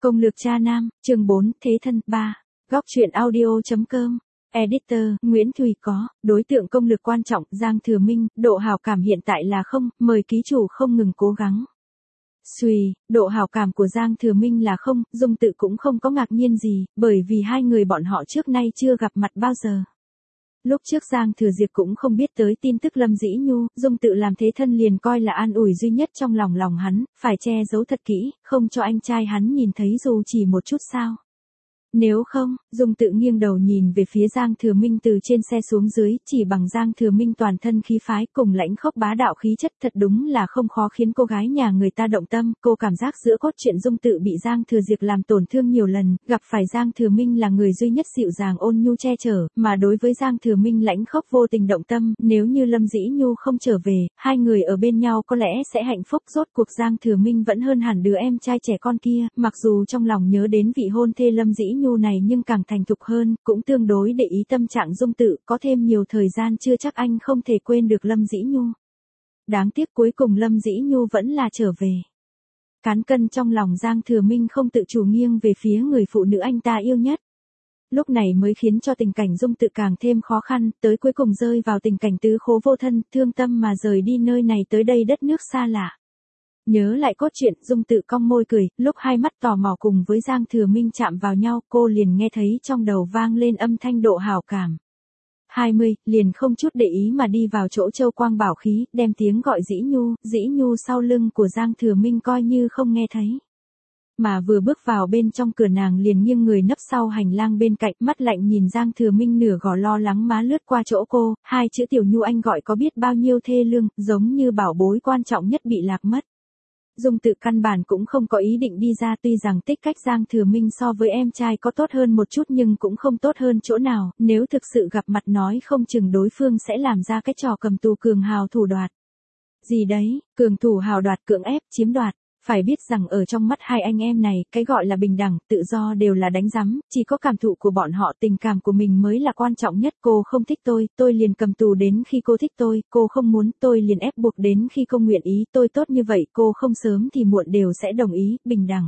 Công lược cha nam, chương 4, Thế thân 3. Góc truyện audio.com. Editor, Nguyễn Thùy có, đối tượng công lược quan trọng, Giang Thừa Minh, độ hảo cảm hiện tại là không, mời ký chủ không ngừng cố gắng. Xùy, độ hảo cảm của Giang Thừa Minh là không, Dung Tự cũng không có ngạc nhiên gì, bởi vì hai người bọn họ trước nay chưa gặp mặt bao giờ. Lúc trước Giang Thừa Diệp cũng không biết tới tin tức Lâm Dĩ Nhu, Dung Tự làm thế thân liền coi là an ủi duy nhất trong lòng hắn, phải che giấu thật kỹ, không cho anh trai hắn nhìn thấy dù chỉ một chút sao. Nếu không, Dung Tự nghiêng đầu nhìn về phía Giang Thừa Minh từ trên xe xuống dưới, chỉ bằng Giang Thừa Minh toàn thân khí phái cùng lãnh khốc bá đạo khí chất thật đúng là không khó khiến cô gái nhà người ta động tâm. Cô cảm giác giữa cốt truyện Dung Tự bị Giang Thừa Diệp làm tổn thương nhiều lần, gặp phải Giang Thừa Minh là người duy nhất dịu dàng ôn nhu che chở, mà đối với Giang Thừa Minh lãnh khốc vô tình động tâm, nếu như Lâm Dĩ Nhu không trở về, hai người ở bên nhau có lẽ sẽ hạnh phúc. Rốt cuộc Giang Thừa Minh vẫn hơn hẳn đứa em trai trẻ con kia, mặc dù trong lòng nhớ đến vị hôn thê Lâm Dĩ Nhu này nhưng càng thành thục hơn, cũng tương đối để ý tâm trạng Dung Tự, có thêm nhiều thời gian chưa chắc anh không thể quên được Lâm Dĩ Nhu. Đáng tiếc cuối cùng Lâm Dĩ Nhu vẫn là trở về. Cán cân trong lòng Giang Thừa Minh không tự chủ nghiêng về phía người phụ nữ anh ta yêu nhất. Lúc này mới khiến cho tình cảnh Dung Tự càng thêm khó khăn, tới cuối cùng rơi vào tình cảnh tứ khố vô thân, thương tâm mà rời đi nơi này tới đây đất nước xa lạ. Nhớ lại cốt truyện, Dung Tự cong môi cười, lúc hai mắt tò mò cùng với Giang Thừa Minh chạm vào nhau, cô liền nghe thấy trong đầu vang lên âm thanh độ hảo cảm. 20, liền không chút để ý mà đi vào chỗ Châu Quang bảo khí, đem tiếng gọi Dĩ Nhu sau lưng của Giang Thừa Minh coi như không nghe thấy. Mà vừa bước vào bên trong cửa nàng liền nghiêng người nấp sau hành lang bên cạnh, mắt lạnh nhìn Giang Thừa Minh nửa gò lo lắng má lướt qua chỗ cô, hai chữ Tiểu Nhu anh gọi có biết bao nhiêu thê lương, giống như bảo bối quan trọng nhất bị lạc mất. Dung Tự căn bản cũng không có ý định đi ra, tuy rằng tích cách Giang Thừa Minh so với em trai có tốt hơn một chút nhưng cũng không tốt hơn chỗ nào, nếu thực sự gặp mặt nói không chừng đối phương sẽ làm ra cái trò cầm tù cường hào thủ đoạt. Gì đấy, cường thủ hào đoạt cưỡng ép, chiếm đoạt. Phải biết rằng ở trong mắt hai anh em này, cái gọi là bình đẳng, tự do đều là đánh rắm, chỉ có cảm thụ của bọn họ, tình cảm của mình mới là quan trọng nhất. Cô không thích tôi liền cầm tù đến khi cô thích cô không muốn, tôi liền ép buộc đến khi cô nguyện ý, tôi tốt như vậy, cô không sớm thì muộn đều sẽ đồng ý, bình đẳng.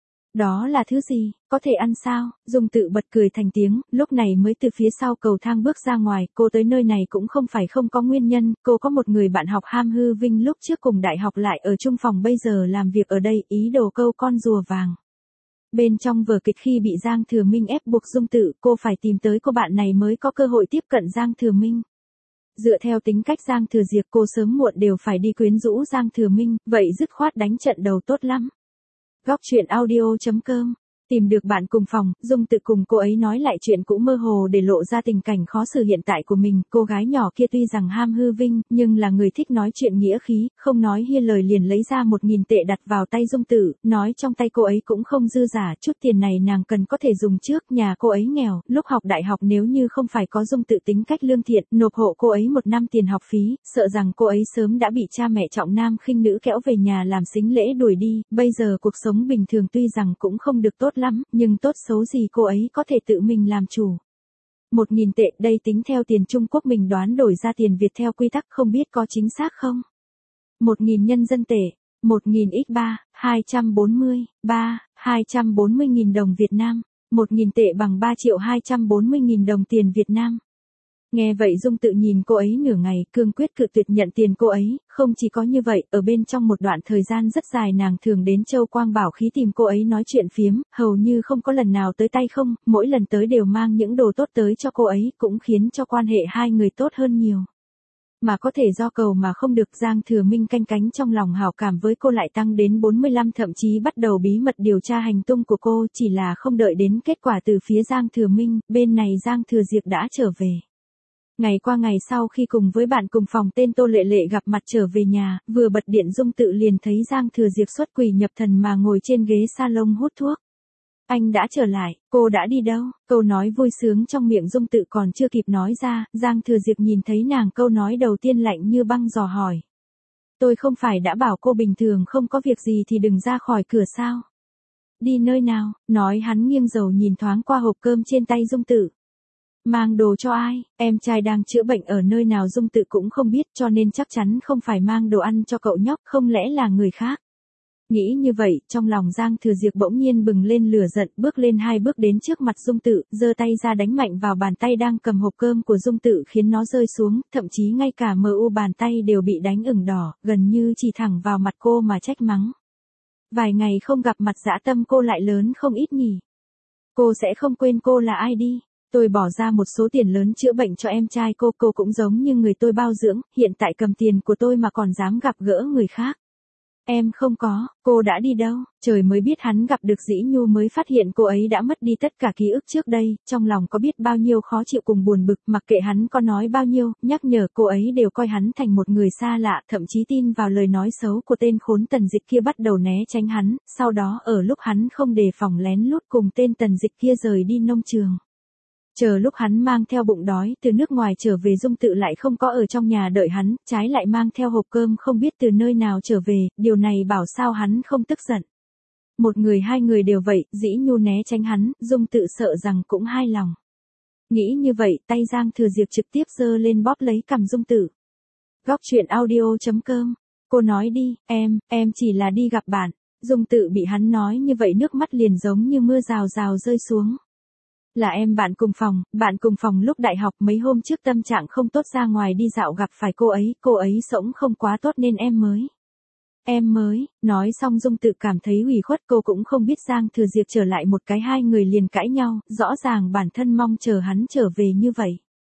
Đó là thứ gì, có thể ăn sao? Dung Tự bật cười thành tiếng, lúc này mới từ phía sau cầu thang bước ra ngoài, cô tới nơi này cũng không phải không có nguyên nhân, cô có một người bạn học ham hư vinh lúc trước cùng đại học lại ở chung phòng bây giờ làm việc ở đây, ý đồ câu con rùa vàng. Bên trong vở kịch khi bị Giang Thừa Minh ép buộc Dung Tự, cô phải tìm tới cô bạn này mới có cơ hội tiếp cận Giang Thừa Minh. Dựa theo tính cách Giang Thừa Diệp cô sớm muộn đều phải đi quyến rũ Giang Thừa Minh, vậy dứt khoát đánh trận đầu tốt lắm. Góc truyện audio.com. Tìm được bạn cùng phòng, Dung Tự cùng cô ấy nói lại chuyện cũ mơ hồ để lộ ra tình cảnh khó xử hiện tại của mình. Cô gái nhỏ kia tuy rằng ham hư vinh, nhưng là người thích nói chuyện nghĩa khí, không nói hiên lời liền lấy ra 1.000 tệ đặt vào tay Dung Tự, nói trong tay cô ấy cũng không dư giả, chút tiền này nàng cần có thể dùng trước, nhà cô ấy nghèo, lúc học đại học nếu như không phải có Dung Tự tính cách lương thiện, nộp hộ cô ấy 1 năm tiền học phí, sợ rằng cô ấy sớm đã bị cha mẹ trọng nam khinh nữ kéo về nhà làm sính lễ đuổi đi, bây giờ cuộc sống bình thường tuy rằng cũng không được tốt lắm, nhưng tốt xấu gì cô ấy có thể tự mình làm chủ. 1.000 tệ, đây tính theo tiền Trung Quốc mình đoán đổi ra tiền Việt theo quy tắc không biết có chính xác không? 1.000 nhân dân tệ, 1.000 x 3, 240, 240.000 đồng Việt Nam, 1.000 tệ bằng 3.240.000 đồng tiền Việt Nam. Nghe vậy Dung Tự nhìn cô ấy nửa ngày, cương quyết cự tuyệt nhận tiền cô ấy, không chỉ có như vậy, ở bên trong một đoạn thời gian rất dài nàng thường đến Châu Quang bảo khí tìm cô ấy nói chuyện phiếm, hầu như không có lần nào tới tay không, mỗi lần tới đều mang những đồ tốt tới cho cô ấy, cũng khiến cho quan hệ hai người tốt hơn nhiều. Mà có thể do cầu mà không được, Giang Thừa Minh canh cánh trong lòng hảo cảm với cô lại tăng đến 45, thậm chí bắt đầu bí mật điều tra hành tung của cô, chỉ là không đợi đến kết quả từ phía Giang Thừa Minh, bên này Giang Thừa Diệp đã trở về. Ngày qua ngày sau khi cùng với bạn cùng phòng tên Tô Lệ Lệ gặp mặt trở về nhà, vừa bật điện Dung Tự liền thấy Giang Thừa Diệp xuất quỷ nhập thần mà ngồi trên ghế salon hút thuốc. Anh đã trở lại, cô đã đi đâu? Câu nói vui sướng trong miệng Dung Tự còn chưa kịp nói ra, Giang Thừa Diệp nhìn thấy nàng câu nói đầu tiên lạnh như băng dò hỏi. Tôi không phải đã bảo cô bình thường không có việc gì thì đừng ra khỏi cửa sao? Đi nơi nào? Nói hắn nghiêng đầu nhìn thoáng qua hộp cơm trên tay Dung Tự. Mang đồ cho ai, em trai đang chữa bệnh ở nơi nào Dung Tự cũng không biết cho nên chắc chắn không phải mang đồ ăn cho cậu nhóc, không lẽ là người khác. Nghĩ như vậy, trong lòng Giang Thừa Diệp bỗng nhiên bừng lên lửa giận, bước lên 2 bước đến trước mặt Dung Tự, giơ tay ra đánh mạnh vào bàn tay đang cầm hộp cơm của Dung Tự khiến nó rơi xuống, thậm chí ngay cả MU bàn tay đều bị đánh ửng đỏ, gần như chỉ thẳng vào mặt cô mà trách mắng. Vài ngày không gặp mặt dã tâm cô lại lớn không ít nhỉ. Cô sẽ không quên cô là ai đi. Tôi bỏ ra một số tiền lớn chữa bệnh cho em trai cô cũng giống như người tôi bao dưỡng, hiện tại cầm tiền của tôi mà còn dám gặp gỡ người khác. Em không có, cô đã đi đâu? Trời mới biết hắn gặp được Dĩ Nhu mới phát hiện cô ấy đã mất đi tất cả ký ức trước đây, trong lòng có biết bao nhiêu khó chịu cùng buồn bực, mặc kệ hắn có nói bao nhiêu, nhắc nhở cô ấy đều coi hắn thành một người xa lạ, thậm chí tin vào lời nói xấu của tên khốn Tần Dịch kia bắt đầu né tránh hắn, sau đó ở lúc hắn không đề phòng lén lút cùng tên Tần Dịch kia rời đi nông trường. Chờ lúc hắn mang theo bụng đói từ nước ngoài trở về Dung Tự lại không có ở trong nhà đợi hắn, trái lại mang theo hộp cơm không biết từ nơi nào trở về, điều này bảo sao hắn không tức giận. Một người hai người đều vậy, Dĩ Nhu né tránh hắn, Dung Tự sợ rằng cũng hai lòng. Nghĩ như vậy, tay Giang Thừa Diệp trực tiếp giơ lên bóp lấy cằm Dung Tự. Góc truyện audio.com. Cô nói đi, em chỉ là đi gặp bạn. Dung Tự bị hắn nói như vậy nước mắt liền giống như mưa rào rào rơi xuống. Là em bạn cùng phòng lúc đại học mấy hôm trước tâm trạng không tốt ra ngoài đi dạo gặp phải cô ấy sống không quá tốt nên em mới, nói xong Dung Tự cảm thấy ủy khuất cô cũng không biết Giang Thừa Diệp trở lại một cái hai người liền cãi nhau, rõ ràng bản thân mong chờ hắn trở về như vậy.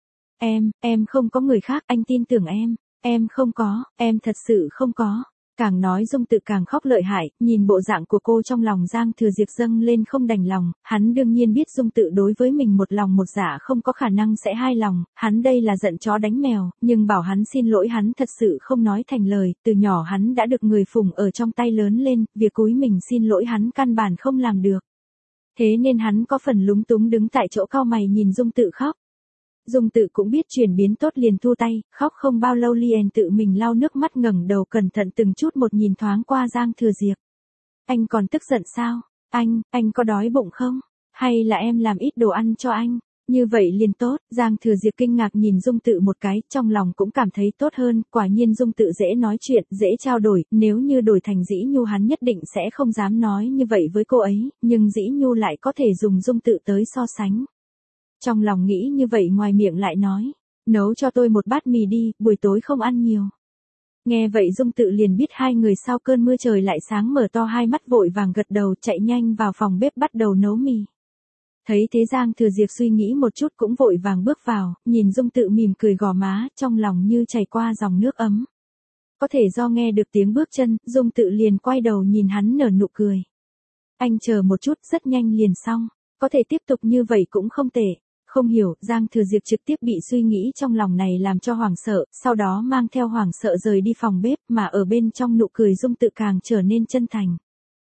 Em không có người khác, anh tin tưởng em không có, em thật sự không có. Càng nói Dung Tự càng khóc lợi hại, nhìn bộ dạng của cô trong lòng Giang Thừa Diệp dâng lên không đành lòng, hắn đương nhiên biết Dung Tự đối với mình một lòng một dạ không có khả năng sẽ hai lòng, hắn đây là giận chó đánh mèo, nhưng bảo hắn xin lỗi hắn thật sự không nói thành lời, từ nhỏ hắn đã được người phụng ở trong tay lớn lên, việc cúi mình xin lỗi hắn căn bản không làm được. Thế nên hắn có phần lúng túng đứng tại chỗ cau mày nhìn Dung Tự khóc. Dung Tự cũng biết chuyển biến tốt liền thu tay, khóc không bao lâu liền tự mình lau nước mắt ngẩng đầu cẩn thận từng chút một nhìn thoáng qua Giang Thừa Diệp. Anh còn tức giận sao? Anh có đói bụng không? Hay là em làm ít đồ ăn cho anh? Như vậy liền tốt, Giang Thừa Diệp kinh ngạc nhìn Dung Tự một cái, trong lòng cũng cảm thấy tốt hơn, quả nhiên Dung Tự dễ nói chuyện, dễ trao đổi, nếu như đổi thành Dĩ Nhu hắn nhất định sẽ không dám nói như vậy với cô ấy, nhưng Dĩ Nhu lại có thể dùng Dung Tự tới so sánh. Trong lòng nghĩ như vậy ngoài miệng lại nói, nấu cho tôi một bát mì đi, buổi tối không ăn nhiều. Nghe vậy Dung Tự liền biết hai người sau cơn mưa trời lại sáng mở to hai mắt vội vàng gật đầu chạy nhanh vào phòng bếp bắt đầu nấu mì. Thấy thế Giang Thừa Diệp suy nghĩ một chút cũng vội vàng bước vào, nhìn Dung Tự mỉm cười gò má, trong lòng như chảy qua dòng nước ấm. Có thể do nghe được tiếng bước chân, Dung Tự liền quay đầu nhìn hắn nở nụ cười. Anh chờ một chút, rất nhanh liền xong, có thể tiếp tục như vậy cũng không tệ. Không hiểu, Giang Thừa Diệp trực tiếp bị suy nghĩ trong lòng này làm cho hoảng sợ, sau đó mang theo hoảng sợ rời đi phòng bếp mà ở bên trong nụ cười Dung Tự càng trở nên chân thành.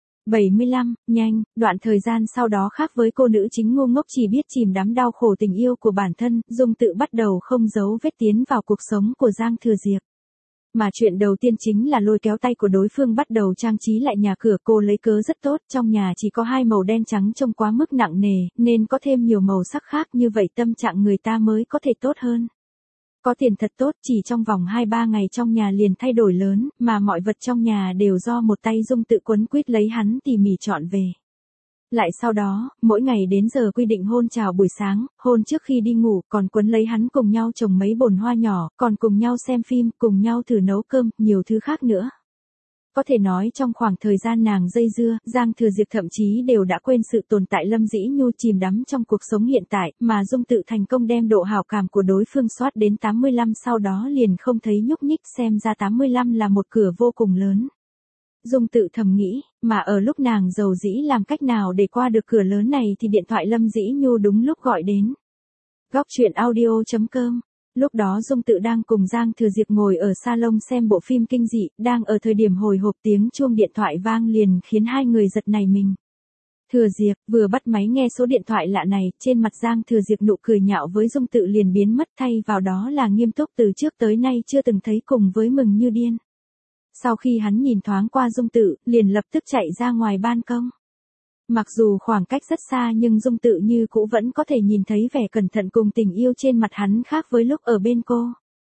75, nhanh, đoạn thời gian sau đó khác với cô nữ chính ngu ngốc chỉ biết chìm đắm đau khổ tình yêu của bản thân, Dung Tự bắt đầu không giấu vết tiến vào cuộc sống của Giang Thừa Diệp. Mà chuyện đầu tiên chính là lôi kéo tay của đối phương bắt đầu trang trí lại nhà cửa, cô lấy cớ rất tốt, trong nhà chỉ có hai màu đen trắng trông quá mức nặng nề, nên có thêm nhiều màu sắc khác như vậy tâm trạng người ta mới có thể tốt hơn. Có tiền thật tốt, chỉ trong vòng 2-3 ngày trong nhà liền thay đổi lớn, mà mọi vật trong nhà đều do một tay Dung Tự quấn quýt lấy hắn tỉ mỉ chọn về. Lại sau đó, mỗi ngày đến giờ quy định hôn chào buổi sáng, hôn trước khi đi ngủ, còn quấn lấy hắn cùng nhau trồng mấy bồn hoa nhỏ, còn cùng nhau xem phim, cùng nhau thử nấu cơm, nhiều thứ khác nữa. Có thể nói trong khoảng thời gian nàng dây dưa, Giang Thừa Diệp thậm chí đều đã quên sự tồn tại Lâm Dĩ Nhu chìm đắm trong cuộc sống hiện tại, mà Dung Tự thành công đem độ hảo cảm của đối phương soát đến 85 sau đó liền không thấy nhúc nhích, xem ra 85 là một cửa vô cùng lớn. Dung Tự thầm nghĩ, mà ở lúc nàng dầu dĩ làm cách nào để qua được cửa lớn này thì điện thoại Lâm Dĩ Nhu đúng lúc gọi đến. Góc truyện audio.com. Lúc đó Dung Tự đang cùng Giang Thừa Diệp ngồi ở salon xem bộ phim kinh dị, đang ở thời điểm hồi hộp tiếng chuông điện thoại vang liền khiến hai người giật nảy mình. Thừa Diệp, vừa bắt máy nghe số điện thoại lạ này, trên mặt Giang Thừa Diệp nụ cười nhạo với Dung Tự liền biến mất thay vào đó là nghiêm túc từ trước tới nay chưa từng thấy cùng với mừng như điên. Sau khi hắn nhìn thoáng qua Dung Tự, liền lập tức chạy ra ngoài ban công. Mặc dù khoảng cách rất xa nhưng Dung Tự như cũ vẫn có thể nhìn thấy vẻ cẩn thận cùng tình yêu trên mặt hắn khác với lúc ở bên cô.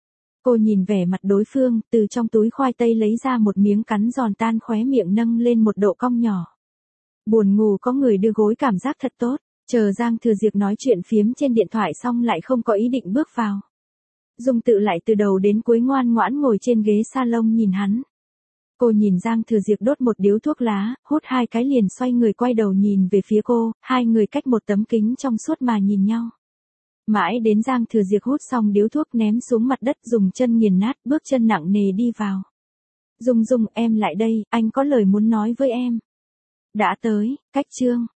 Cô nhìn vẻ mặt đối phương, từ trong túi khoai tây lấy ra một miếng cắn giòn tan, khóe miệng nâng lên một độ cong nhỏ. Buồn ngủ có người đưa gối cảm giác thật tốt. Chờ Giang Thừa Diệp nói chuyện phiếm trên điện thoại xong lại không có ý định bước vào. Dung Tự lại từ đầu đến cuối ngoan ngoãn ngồi trên ghế salon nhìn hắn. Cô nhìn Giang Thừa Diệp đốt một điếu thuốc lá, hút 2 cái liền xoay người quay đầu nhìn về phía cô, hai người cách một tấm kính trong suốt mà nhìn nhau. Mãi đến Giang Thừa Diệp hút xong điếu thuốc ném xuống mặt đất, dùng chân nghiền nát, bước chân nặng nề đi vào. Dung Dung, em lại đây, anh có lời muốn nói với em. Đã tới, cách chương.